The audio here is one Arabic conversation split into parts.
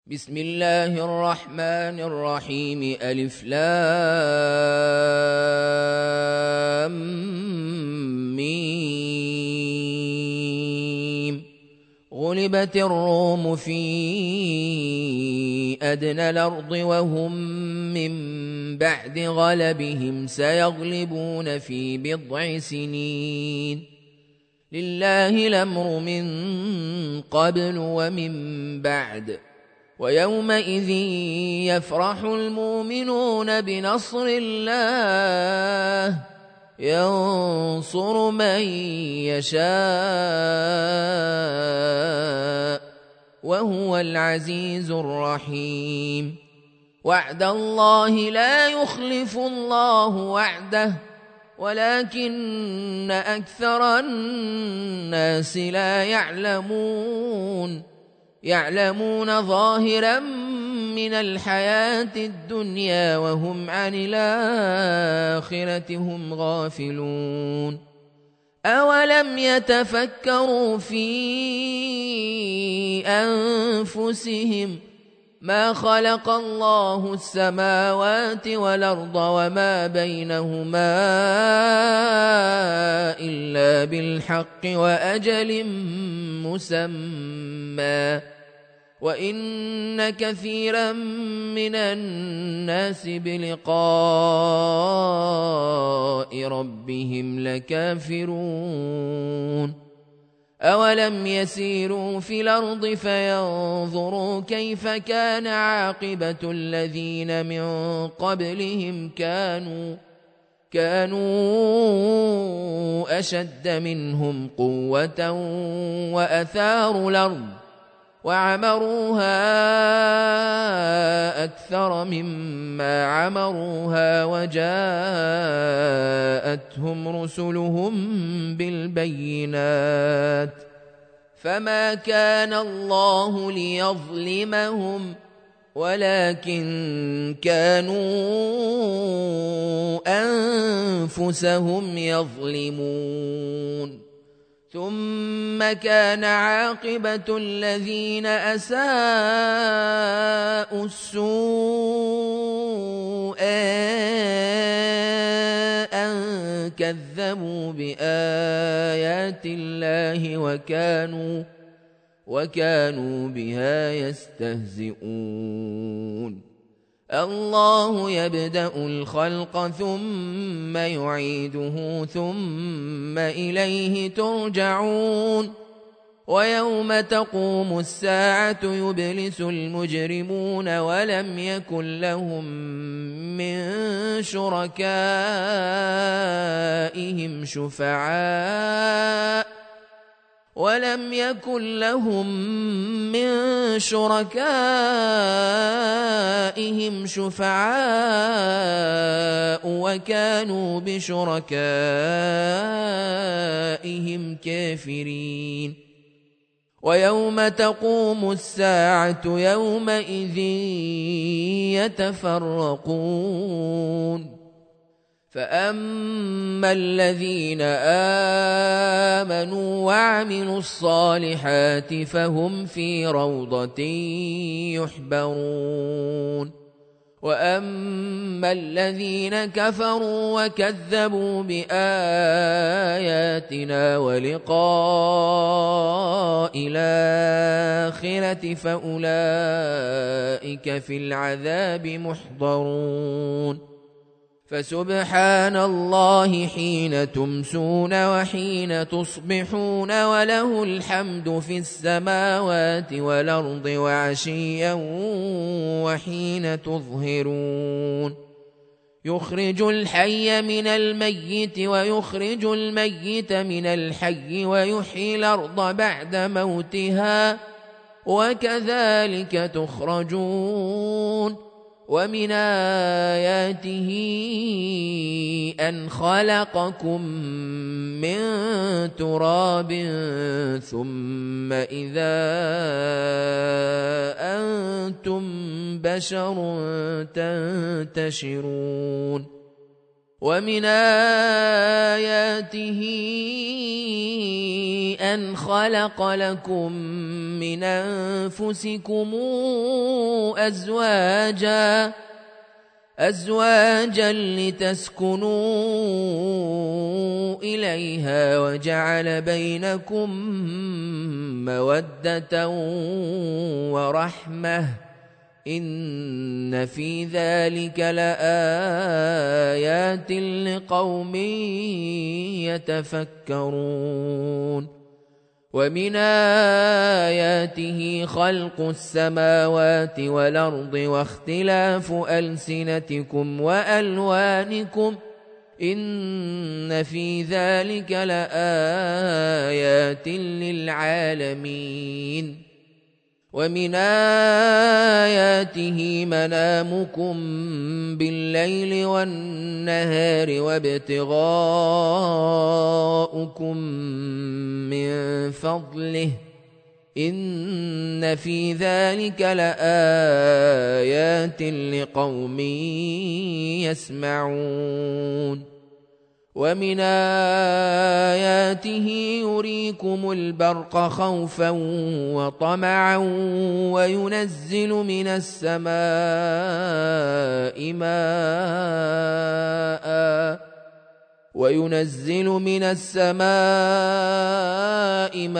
بسم الله الرحمن الرحيم ألف لام ميم. غلبت الروم في أدنى الأرض وهم من بعد غلبهم سيغلبون في بضع سنين. لله الأمر من قبل ومن بعد. ويومئذ يفرح المؤمنون بنصر الله ينصر من يشاء وهو العزيز الرحيم. وعد الله لا يخلف الله وعده ولكن أكثر الناس لا يعلمون ظاهرا من الحياة الدنيا وهم عن الآخرة هم غافلون. أولم يتفكروا في أنفسهم ما خلق الله السماوات والأرض وما بينهما إلا بالحق وأجل مسمى وإن كثيرا من الناس بلقاء ربهم لكافرون. أولم يسيروا في الأرض فينظروا كيف كان عاقبة الذين من قبلهم كانوا أشد منهم قوة وأثاروا الأرض وعمروها أكثر مما عمروها وجاءتهم رسلهم بالبينات فما كان الله ليظلمهم ولكن كانوا أنفسهم يظلمون. ثم كان عاقبة الذين أساءوا السوء أن كذبوا بآيات الله وكانوا بها يستهزئون. الله يبدأ الخلق ثم يعيده ثم إليه ترجعون. ويوم تقوم الساعة يبلس المجرمون ولم يكن لهم من شركائهم شفعاء وكانوا بشركائهم كافرين. ويوم تقوم الساعة يومئذ يتفرقون. فأما الذين آمنوا وعملوا الصالحات فهم في روضة يحبرون. وأما الذين كفروا وكذبوا بآياتنا ولقاء الآخرة فأولئك في العذاب محضرون. فسبحان الله حين تمسون وحين تصبحون وله الحمد في السماوات والأرض وعشيا وحين تظهرون. يخرج الحي من الميت ويخرج الميت من الحي ويحيي الأرض بعد موتها وكذلك تخرجون. ومن آياته أن خلقكم من تراب ثم إذا أنتم بشر تنتشرون. ومن آياته أن خلق لكم من أنفسكم أزواجا لتسكنوا إليها وجعل بينكم مودة ورحمة إن في ذلك لآيات لقوم يتفكرون ومن آياته خلق السماوات والأرض واختلاف ألسنتكم وألوانكم إن في ذلك لآيات للعالمين ومن آياته منامكم بالليل والنهار وابتغاؤكم من فضله إن في ذلك لآيات لقوم يسمعون ومن آياته يريكم البرق خوفا وطمعا وينزل من السماء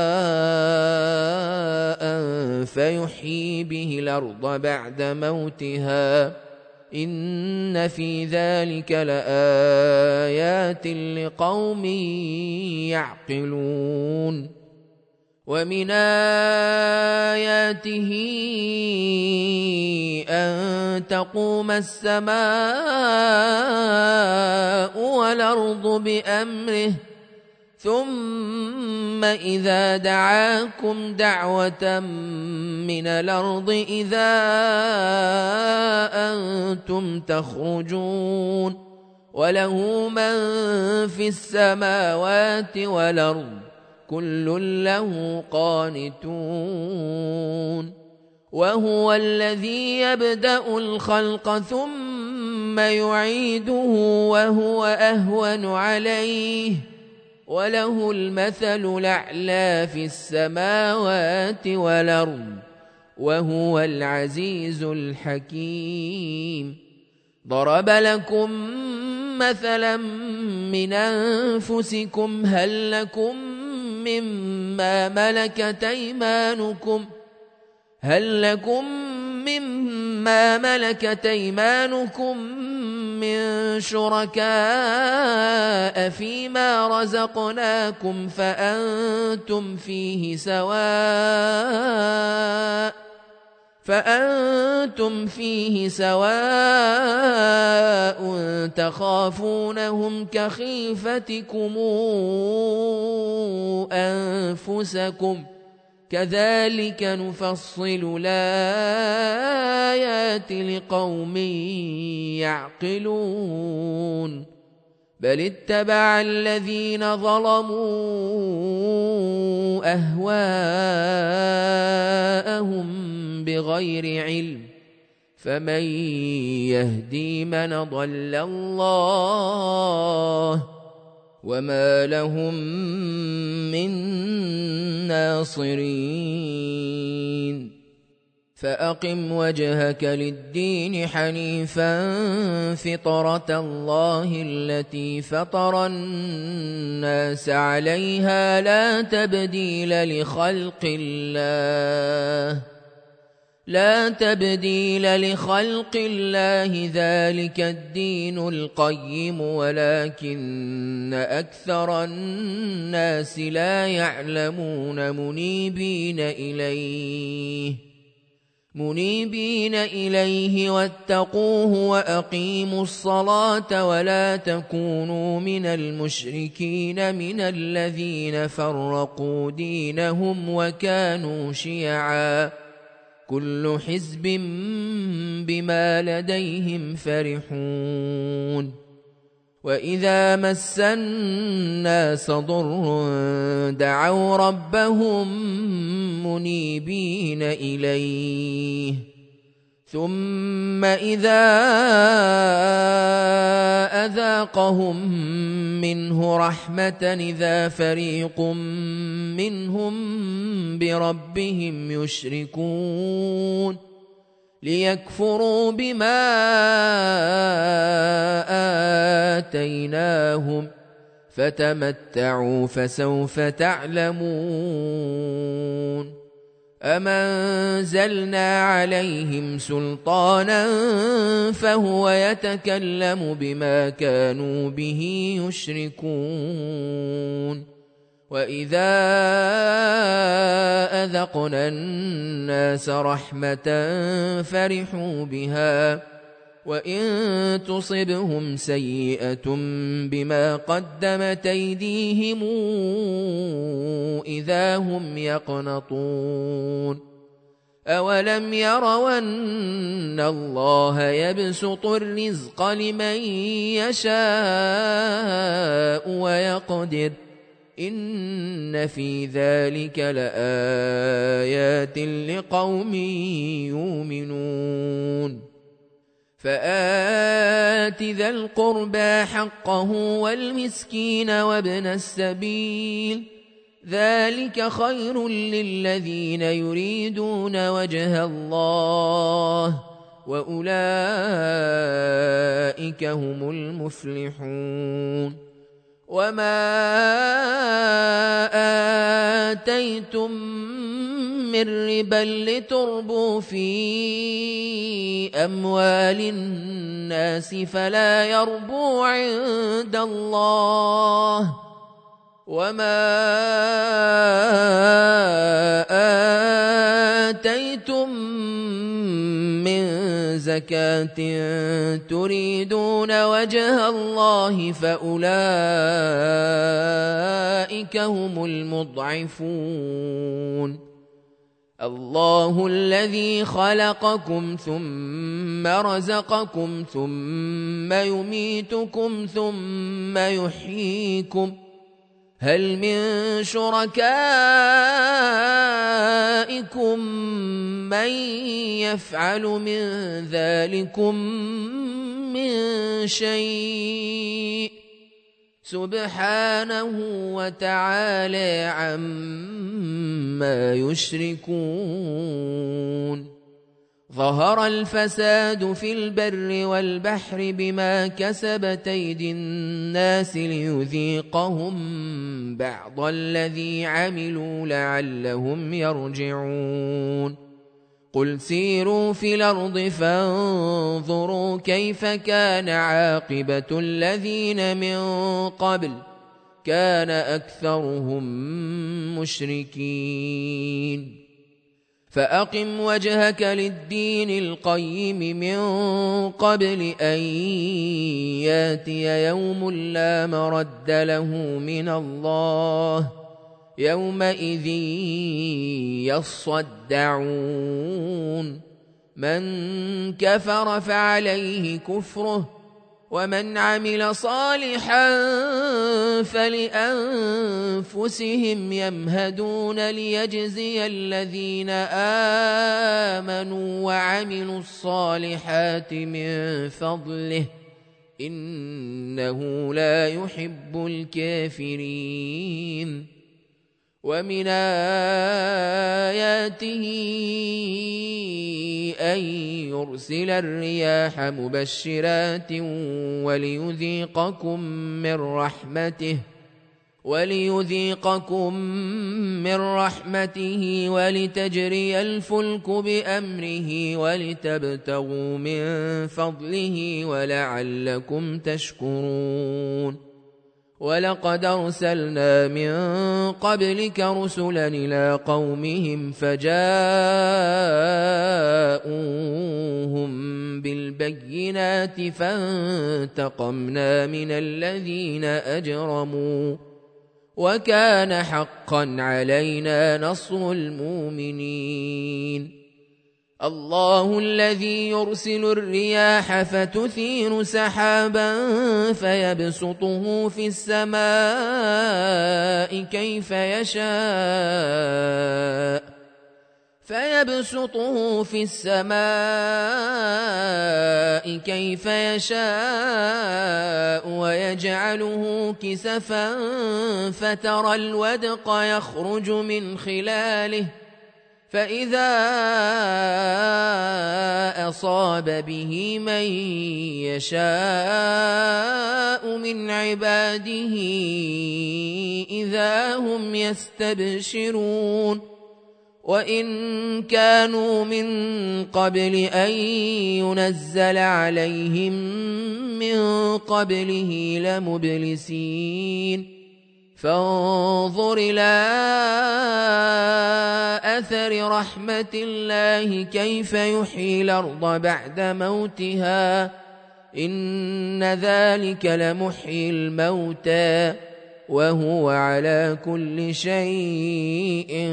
ماء فيحيي به الأرض بعد موتها إن في ذلك لآيات لقوم يعقلون ومن آياته أن تقوم السماء والأرض بأمره ثم إذا دعاكم دعوة من الأرض إذا أنتم تخرجون وله من في السماوات والأرض كل له قانتون وهو الذي يبدأ الخلق ثم يعيده وهو أهون عليه وله المثل الأعلى في السماوات والأرض وهو العزيز الحكيم ضرب لكم مثلا من أنفسكم هل لكم مما ملكت أيمانكم من شركاء فيما رزقناكم فأنتم فيه سواء تخافونهم كخيفتكم أنفسكم كذلك نفصل الآيات لقوم يعقلون بل اتبع الذين ظلموا أهواءهم بغير علم فمن يهدي من ضل الله وما لهم من ناصرين فأقم وجهك للدين حنيفا فطرة الله التي فطر الناس عليها لا تبديل لخلق الله ذلك الدين القيم ولكن أكثر الناس لا يعلمون منيبين إليه واتقوه وأقيموا الصلاة ولا تكونوا من المشركين من الذين فرقوا دينهم وكانوا شيعا كل حزب بما لديهم فرحون وإذا مس الناس ضر دعوا ربهم منيبين إليه ثم إذا أذاقهم منه رحمة إذا فريق منهم بربهم يشركون ليكفروا بما آتيناهم فتمتعوا فسوف تعلمون أم أنزلنا عليهم سلطانا فهو يتكلم بما كانوا به يشركون وإذا أذقنا الناس رحمة فرحوا بها وإن تصبهم سيئة بما قدمت أيديهم إذا هم يقنطون أولم يروا أن الله يبسط الرزق لمن يشاء ويقدر إن في ذلك لآيات لقوم يؤمنون فآت ذا القربى حقه والمسكين وابن السبيل ذلك خير للذين يريدون وجه الله وأولئك هم المفلحون وما آتيتم من ربا لتربوا في أموال الناس فلا يربو عند الله وما آتيتم من زكاة تريدون وجه الله فأولئك هم المضعفون الله الذي خلقكم ثم رزقكم ثم يميتكم ثم يحييكم هل من شركائكم من يفعل من ذلكم من شيء سبحانه وتعالى عما يشركون ظهر الفساد في البر والبحر بما كسبت أيدي الناس ليذيقهم بعض الذي عملوا لعلهم يرجعون قل سيروا في الأرض فانظروا كيف كان عاقبة الذين من قبل كان أكثرهم مشركين فأقم وجهك للدين القيم من قبل أن ياتي يوم لا مرد له من الله يومئذ يصدعون من كفر فعليه كفره ومن عمل صالحا فلأنفسهم يمهدون ليجزي الذين آمنوا وعملوا الصالحات من فضله إنه لا يحب الكافرين ومن آياته أن يرسل الرياح مبشرات وليذيقكم من رحمته ولتجري الفلك بأمره ولتبتغوا من فضله ولعلكم تشكرون ولقد أرسلنا من قبلك رسلا إلى قومهم فجاءوهم بالبينات فانتقمنا من الذين أجرموا وكان حقا علينا نصر المؤمنين الله الذي يرسل الرياح فتثير سحابا فيبسطه في السماء كيف يشاء فيبسطه في السماء كيف يشاء ويجعله كسفا فترى الودق يخرج من خلاله فإذا أصاب به من يشاء من عباده إذا هم يستبشرون وإن كانوا من قبل أن ينزل عليهم من قبله لمبلسين فانظر إلى أثر رحمة الله كيف يحيي الأرض بعد موتها إن ذلك لمحيي الموتى وهو على كل شيء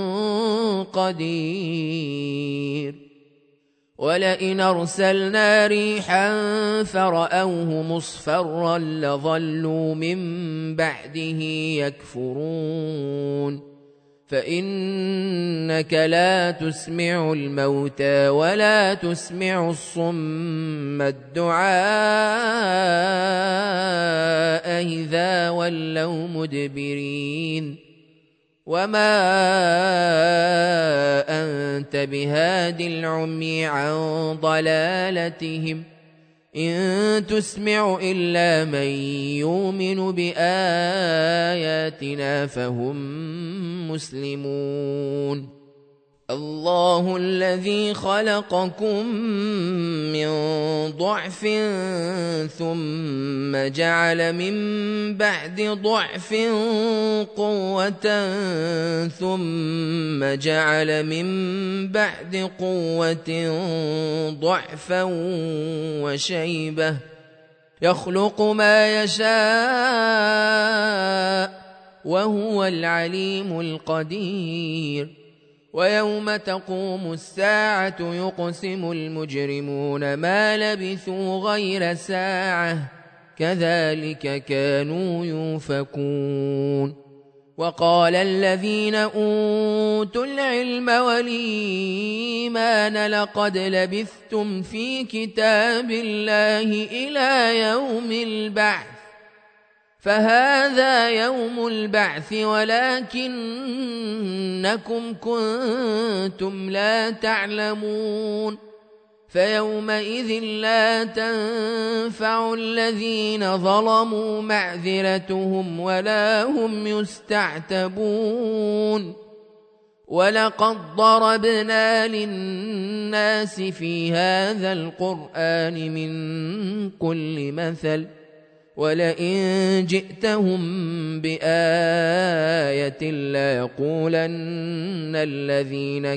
قدير ولئن أرسلنا ريحا فرأوه مصفرا لظلوا من بعده يكفرون فإنك لا تسمع الموتى ولا تسمع الصم الدعاء إذا ولوا مدبرين وما أنت بهاد العمي عن ضلالتهم إن تسمع إلا من يؤمن بآياتنا فهم مسلمون الله الذي خلقكم من ضعف ثم جعل من بعد ضعف قوة ثم جعل من بعد قوة ضعفا وشيبة يخلق ما يشاء وهو العليم القدير ويوم تقوم الساعة يقسم المجرمون ما لبثوا غير ساعة كذلك كانوا يؤفكون وقال الذين أوتوا العلم والإيمان لقد لبثتم في كتاب الله إلى يوم البعث فهذا يوم البعث ولكنكم كنتم لا تعلمون فيومئذ لا تنفع الذين ظلموا معذرتهم ولا هم يستعتبون ولقد ضربنا للناس في هذا القرآن من كل مثل ولئن جئتهم بآية ليقولن الذين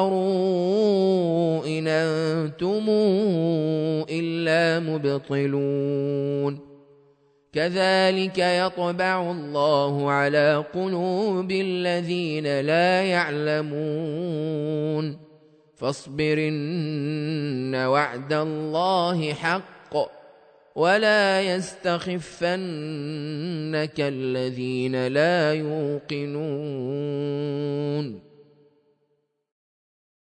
كفروا إن أنتم إلا مبطلون كذلك يطبع الله على قلوب الذين لا يعلمون فاصبرن وعد الله حق ولا يستخفنك الذين لا يوقنون